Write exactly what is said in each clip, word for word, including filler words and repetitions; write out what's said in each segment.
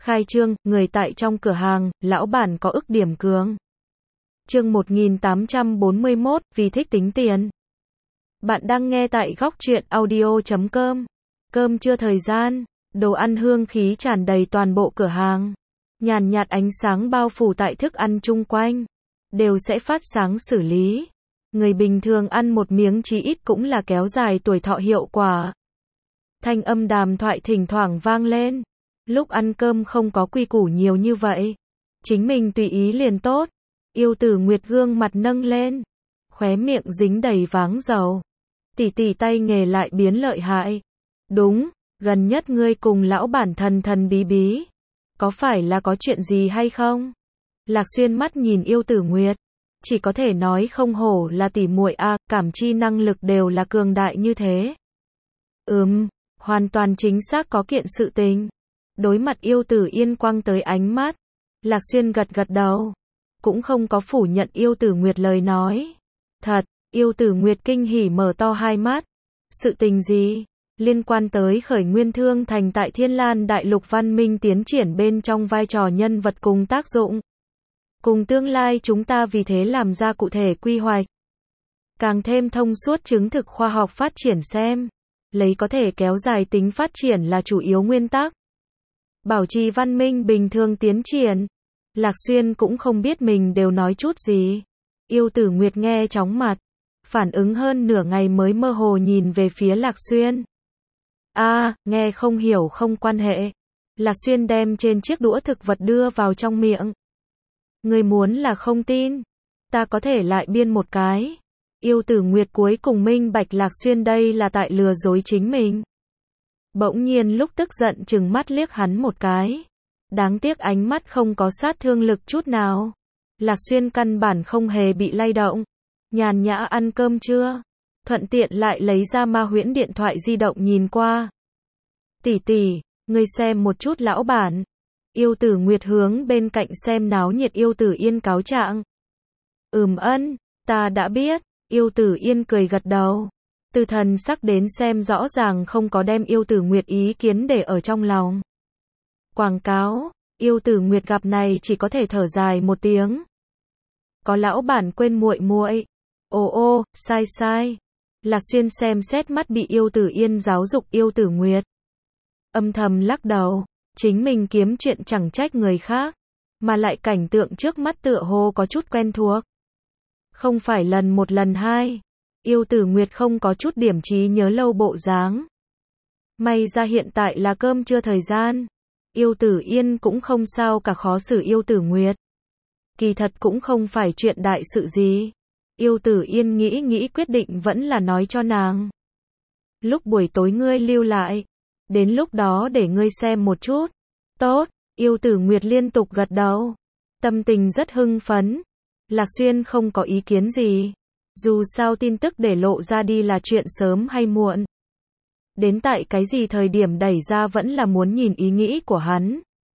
Khai trương, người tại trong cửa hàng, lão bản có ức điểm cường. Chương một nghìn tám trăm bốn mươi mốt, vì thích tính tiền. Bạn đang nghe tại góc truyện audio chấm com. Cơm trưa thời gian, đồ ăn hương khí tràn đầy toàn bộ cửa hàng. Nhàn nhạt ánh sáng bao phủ tại thức ăn chung quanh, đều sẽ phát sáng xử lý. Người bình thường ăn một miếng chí ít cũng là kéo dài tuổi thọ hiệu quả. Thanh âm đàm thoại thỉnh thoảng vang lên. Lúc ăn cơm không có quy củ nhiều như vậy. Chính mình tùy ý liền tốt. Yêu Tử Nguyệt gương mặt nâng lên, khóe miệng dính đầy váng dầu. Tỷ tỷ tay nghề lại biến lợi hại. Đúng, gần nhất ngươi cùng lão bản thần thần bí bí. Có phải là có chuyện gì hay không? Lạc Xuyên mắt nhìn Yêu Tử Nguyệt, chỉ có thể nói không hổ là tỷ muội a, à, cảm chi năng lực đều là cường đại như thế. Ừm, hoàn toàn chính xác có kiện sự tình. Đối mặt Yêu Tử Yên quăng tới ánh mắt, Lạc Xuyên gật gật đầu, cũng không có phủ nhận Yêu Tử Nguyệt lời nói. Thật, Yêu Tử Nguyệt kinh hỉ mở to hai mắt. Sự tình gì? Liên quan tới khởi nguyên thương thành tại Thiên Lan Đại Lục văn minh tiến triển bên trong vai trò nhân vật cùng tác dụng. Cùng tương lai chúng ta vì thế làm ra cụ thể quy hoạch. Càng thêm thông suốt chứng thực khoa học phát triển xem. Lấy có thể kéo dài tính phát triển là chủ yếu nguyên tắc. Bảo trì văn minh bình thường tiến triển. Lạc Xuyên cũng không biết mình đều nói chút gì. Yêu Tử Nguyệt nghe chóng mặt, phản ứng hơn nửa ngày mới mơ hồ nhìn về phía Lạc Xuyên. A, à, nghe không hiểu không quan hệ. Lạc Xuyên đem trên chiếc đũa thực vật đưa vào trong miệng. Ngươi muốn là không tin, ta có thể lại biên một cái. Yêu Tử Nguyệt cuối cùng minh bạch Lạc Xuyên đây là tại lừa dối chính mình. Bỗng nhiên lúc tức giận trừng mắt liếc hắn một cái. Đáng tiếc ánh mắt không có sát thương lực chút nào. Lạc Xuyên căn bản không hề bị lay động. Nhàn nhã ăn cơm trưa, thuận tiện lại lấy ra Ma Huyễn điện thoại di động nhìn qua. Tỷ tỷ, ngươi xem một chút lão bản. Yêu Tử Nguyệt hướng bên cạnh xem náo nhiệt Yêu Tử Yên cáo trạng. Ừm ân, ta đã biết. Yêu Tử Yên cười gật đầu. Từ thần sắc đến xem rõ ràng không có đem Yêu Tử Nguyệt ý kiến để ở trong lòng. Quảng cáo, Yêu Tử Nguyệt gặp này chỉ có thể thở dài một tiếng. Có lão bản quên muội muội. Ồ ô, sai sai. Lạc Xuyên xem xét mắt bị Yêu Tử Yên giáo dục Yêu Tử Nguyệt. Âm thầm lắc đầu, chính mình kiếm chuyện chẳng trách người khác, mà lại cảnh tượng trước mắt tựa hồ có chút quen thuộc. Không phải lần một lần hai, Yêu Tử Nguyệt không có chút điểm trí nhớ lâu bộ dáng. May ra hiện tại là cơm trưa thời gian. Yêu Tử Yên cũng không sao cả khó xử Yêu Tử Nguyệt. Kỳ thật cũng không phải chuyện đại sự gì. Yêu Tử Yên nghĩ nghĩ quyết định vẫn là nói cho nàng. Lúc buổi tối ngươi lưu lại, đến lúc đó để ngươi xem một chút. Tốt, Yêu Tử Nguyệt liên tục gật đầu. Tâm tình rất hưng phấn. Lạc Xuyên không có ý kiến gì. Dù sao tin tức để lộ ra đi là chuyện sớm hay muộn. Đến tại cái gì thời điểm đẩy ra vẫn là muốn nhìn ý nghĩ của hắn.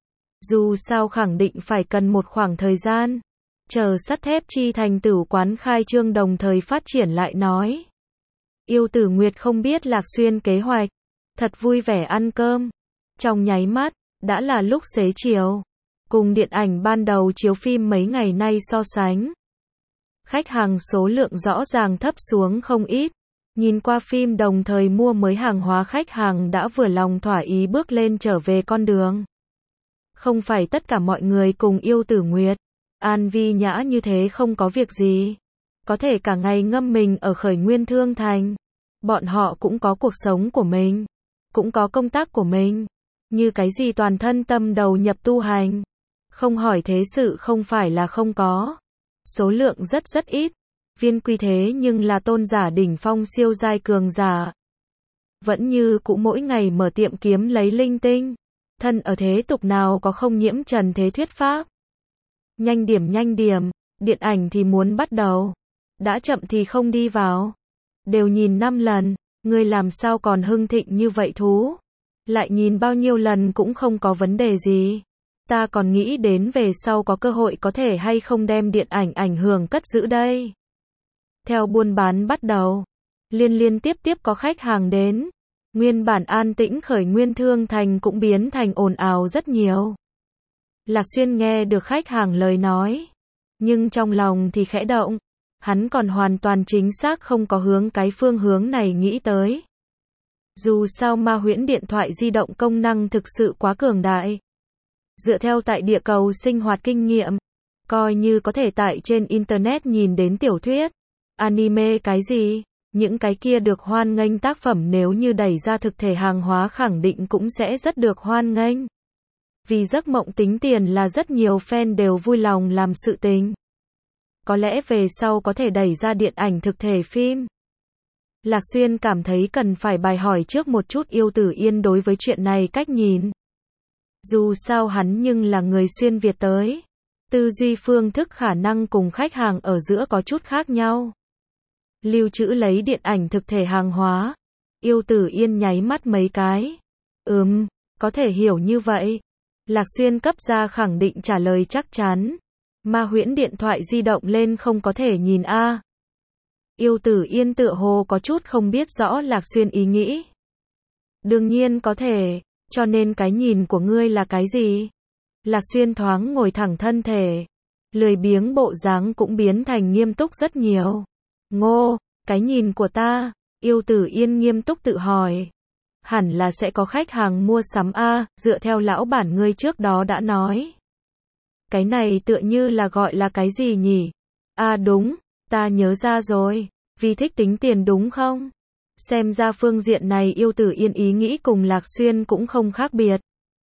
Dù sao khẳng định phải cần một khoảng thời gian. Chờ sắt thép chi thành tửu quán khai trương đồng thời phát triển lại nói. Yêu Tử Nguyệt không biết Lạc Xuyên kế hoạch. Thật vui vẻ ăn cơm. Trong nháy mắt, đã là lúc xế chiều. Cùng điện ảnh ban đầu chiếu phim mấy ngày nay so sánh. Khách hàng số lượng rõ ràng thấp xuống không ít. Nhìn qua phim đồng thời mua mới hàng hóa khách hàng đã vừa lòng thỏa ý bước lên trở về con đường. Không phải tất cả mọi người cùng Yêu Tử Nguyệt an vi nhã như thế không có việc gì. Có thể cả ngày ngâm mình ở khởi nguyên thương thành. Bọn họ cũng có cuộc sống của mình. Cũng có công tác của mình. Như cái gì toàn thân tâm đầu nhập tu hành. Không hỏi thế sự không phải là không có. Số lượng rất rất ít. Viên quy thế nhưng là tôn giả đỉnh phong siêu giai cường giả. Vẫn như cũ mỗi ngày mở tiệm kiếm lấy linh tinh. Thân ở thế tục nào có không nhiễm trần thế thuyết pháp. Nhanh điểm nhanh điểm, điện ảnh thì muốn bắt đầu. Đã chậm thì không đi vào. Đều nhìn năm lần, ngươi làm sao còn hưng thịnh như vậy thú. Lại nhìn bao nhiêu lần cũng không có vấn đề gì. Ta còn nghĩ đến về sau có cơ hội có thể hay không đem điện ảnh ảnh hưởng cất giữ đây. Theo buôn bán bắt đầu, liên liên tiếp tiếp có khách hàng đến. Nguyên bản an tĩnh khởi nguyên thương thành cũng biến thành ồn ào rất nhiều. Lạc Xuyên nghe được khách hàng lời nói, nhưng trong lòng thì khẽ động. Hắn còn hoàn toàn chính xác không có hướng cái phương hướng này nghĩ tới. Dù sao ma huyễn điện thoại di động công năng thực sự quá cường đại. Dựa theo tại địa cầu sinh hoạt kinh nghiệm, coi như có thể tại trên Internet nhìn đến tiểu thuyết, anime cái gì, những cái kia được hoan nghênh tác phẩm nếu như đẩy ra thực thể hàng hóa khẳng định cũng sẽ rất được hoan nghênh. Vì giấc mộng tính tiền là rất nhiều fan đều vui lòng làm sự tình. Có lẽ về sau có thể đẩy ra điện ảnh thực thể phim. Lạc Xuyên cảm thấy cần phải bài hỏi trước một chút Yêu Tử Yên đối với chuyện này cách nhìn. Dù sao hắn nhưng là người xuyên Việt tới. Tư duy phương thức khả năng cùng khách hàng ở giữa có chút khác nhau. Lưu trữ lấy điện ảnh thực thể hàng hóa. Yêu Tử Yên nháy mắt mấy cái. Ừm, có thể hiểu như vậy. Lạc Xuyên cấp ra khẳng định trả lời chắc chắn. Ma huyễn điện thoại di động lên không có thể nhìn a. À. Yêu Tử Yên tựa hồ có chút không biết rõ Lạc Xuyên ý nghĩ. Đương nhiên có thể, cho nên cái nhìn của ngươi là cái gì? Lạc Xuyên thoáng ngồi thẳng thân thể, lười biếng bộ dáng cũng biến thành nghiêm túc rất nhiều. Ngô, cái nhìn của ta, Yêu Tử Yên nghiêm túc tự hỏi. Hẳn là sẽ có khách hàng mua sắm a, dựa theo lão bản ngươi trước đó đã nói. Cái này tựa như là gọi là cái gì nhỉ? À đúng, ta nhớ ra rồi, vì thích tính tiền đúng không? Xem ra phương diện này Yêu Tử Yên ý nghĩ cùng Lạc Xuyên cũng không khác biệt.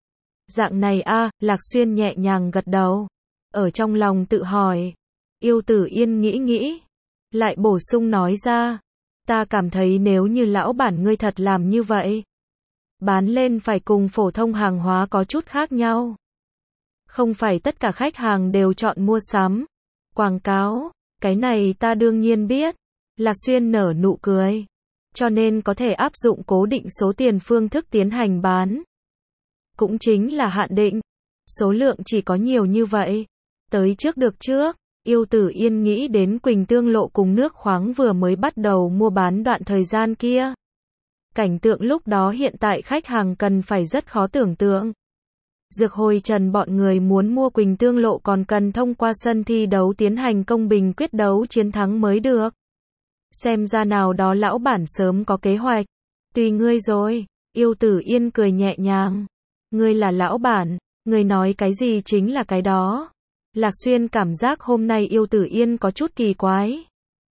Dạng này a, à, Lạc Xuyên nhẹ nhàng gật đầu. Ở trong lòng tự hỏi. Yêu Tử Yên nghĩ nghĩ. Lại bổ sung nói ra. Ta cảm thấy nếu như lão bản ngươi thật làm như vậy. Bán lên phải cùng phổ thông hàng hóa có chút khác nhau. Không phải tất cả khách hàng đều chọn mua sắm. Quảng cáo, cái này ta đương nhiên biết. Lạc Xuyên nở nụ cười. Cho nên có thể áp dụng cố định số tiền phương thức tiến hành bán. Cũng chính là hạn định. Số lượng chỉ có nhiều như vậy. Tới trước được trước, Yêu Tử Yên nghĩ đến Quỳnh Tương Lộ cùng nước khoáng vừa mới bắt đầu mua bán đoạn thời gian kia. Cảnh tượng lúc đó hiện tại khách hàng cần phải rất khó tưởng tượng. Dược Hồi Trần bọn người muốn mua Quỳnh Tương Lộ còn cần thông qua sân thi đấu tiến hành công bình quyết đấu chiến thắng mới được. Xem ra nào đó lão bản sớm có kế hoạch. Tùy ngươi rồi, Yêu Tử Yên cười nhẹ nhàng. Ngươi là lão bản, ngươi nói cái gì chính là cái đó. Lạc Xuyên cảm giác hôm nay Yêu Tử Yên có chút kỳ quái.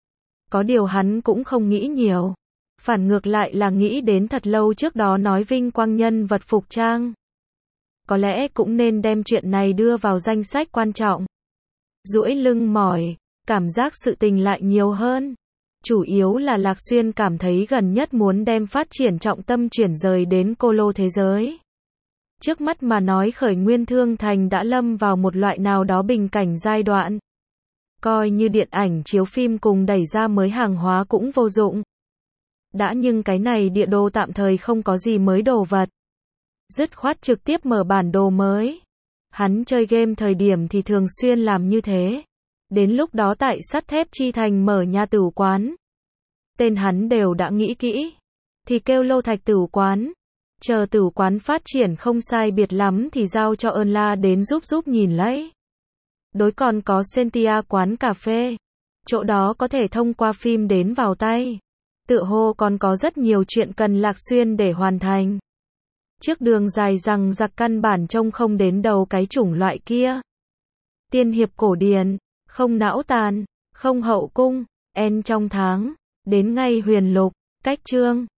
Có điều hắn cũng không nghĩ nhiều. Phản ngược lại là nghĩ đến thật lâu trước đó nói vinh quang nhân vật phục trang. Có lẽ cũng nên đem chuyện này đưa vào danh sách quan trọng. Duỗi lưng mỏi, cảm giác sự tình lại nhiều hơn. Chủ yếu là Lạc Xuyên cảm thấy gần nhất muốn đem phát triển trọng tâm chuyển rời đến cô lô thế giới. Trước mắt mà nói Khởi Nguyên Thương Thành đã lâm vào một loại nào đó bình cảnh giai đoạn. Coi như điện ảnh chiếu phim cùng đẩy ra mới hàng hóa cũng vô dụng. Đã nhưng cái này địa đồ tạm thời không có gì mới đồ vật. Dứt khoát trực tiếp mở bản đồ mới. Hắn chơi game thời điểm thì thường xuyên làm như thế. Đến lúc đó tại Sắt Thép Chi Thành mở nhà tửu quán. Tên hắn đều đã nghĩ kỹ. Thì kêu Lô Thạch tửu quán. Chờ tửu quán phát triển không sai biệt lắm thì giao cho ơn la đến giúp giúp nhìn lấy. Đối còn có Sentia quán cà phê. Chỗ đó có thể thông qua phim đến vào tay. Tựa hồ còn có rất nhiều chuyện cần Lạc Xuyên để hoàn thành. Trước đường dài rằng giặc căn bản trông không đến đầu cái chủng loại kia. Tiên hiệp cổ điển, không não tàn, không hậu cung, en trong tháng, đến ngay huyền lục, cách chương.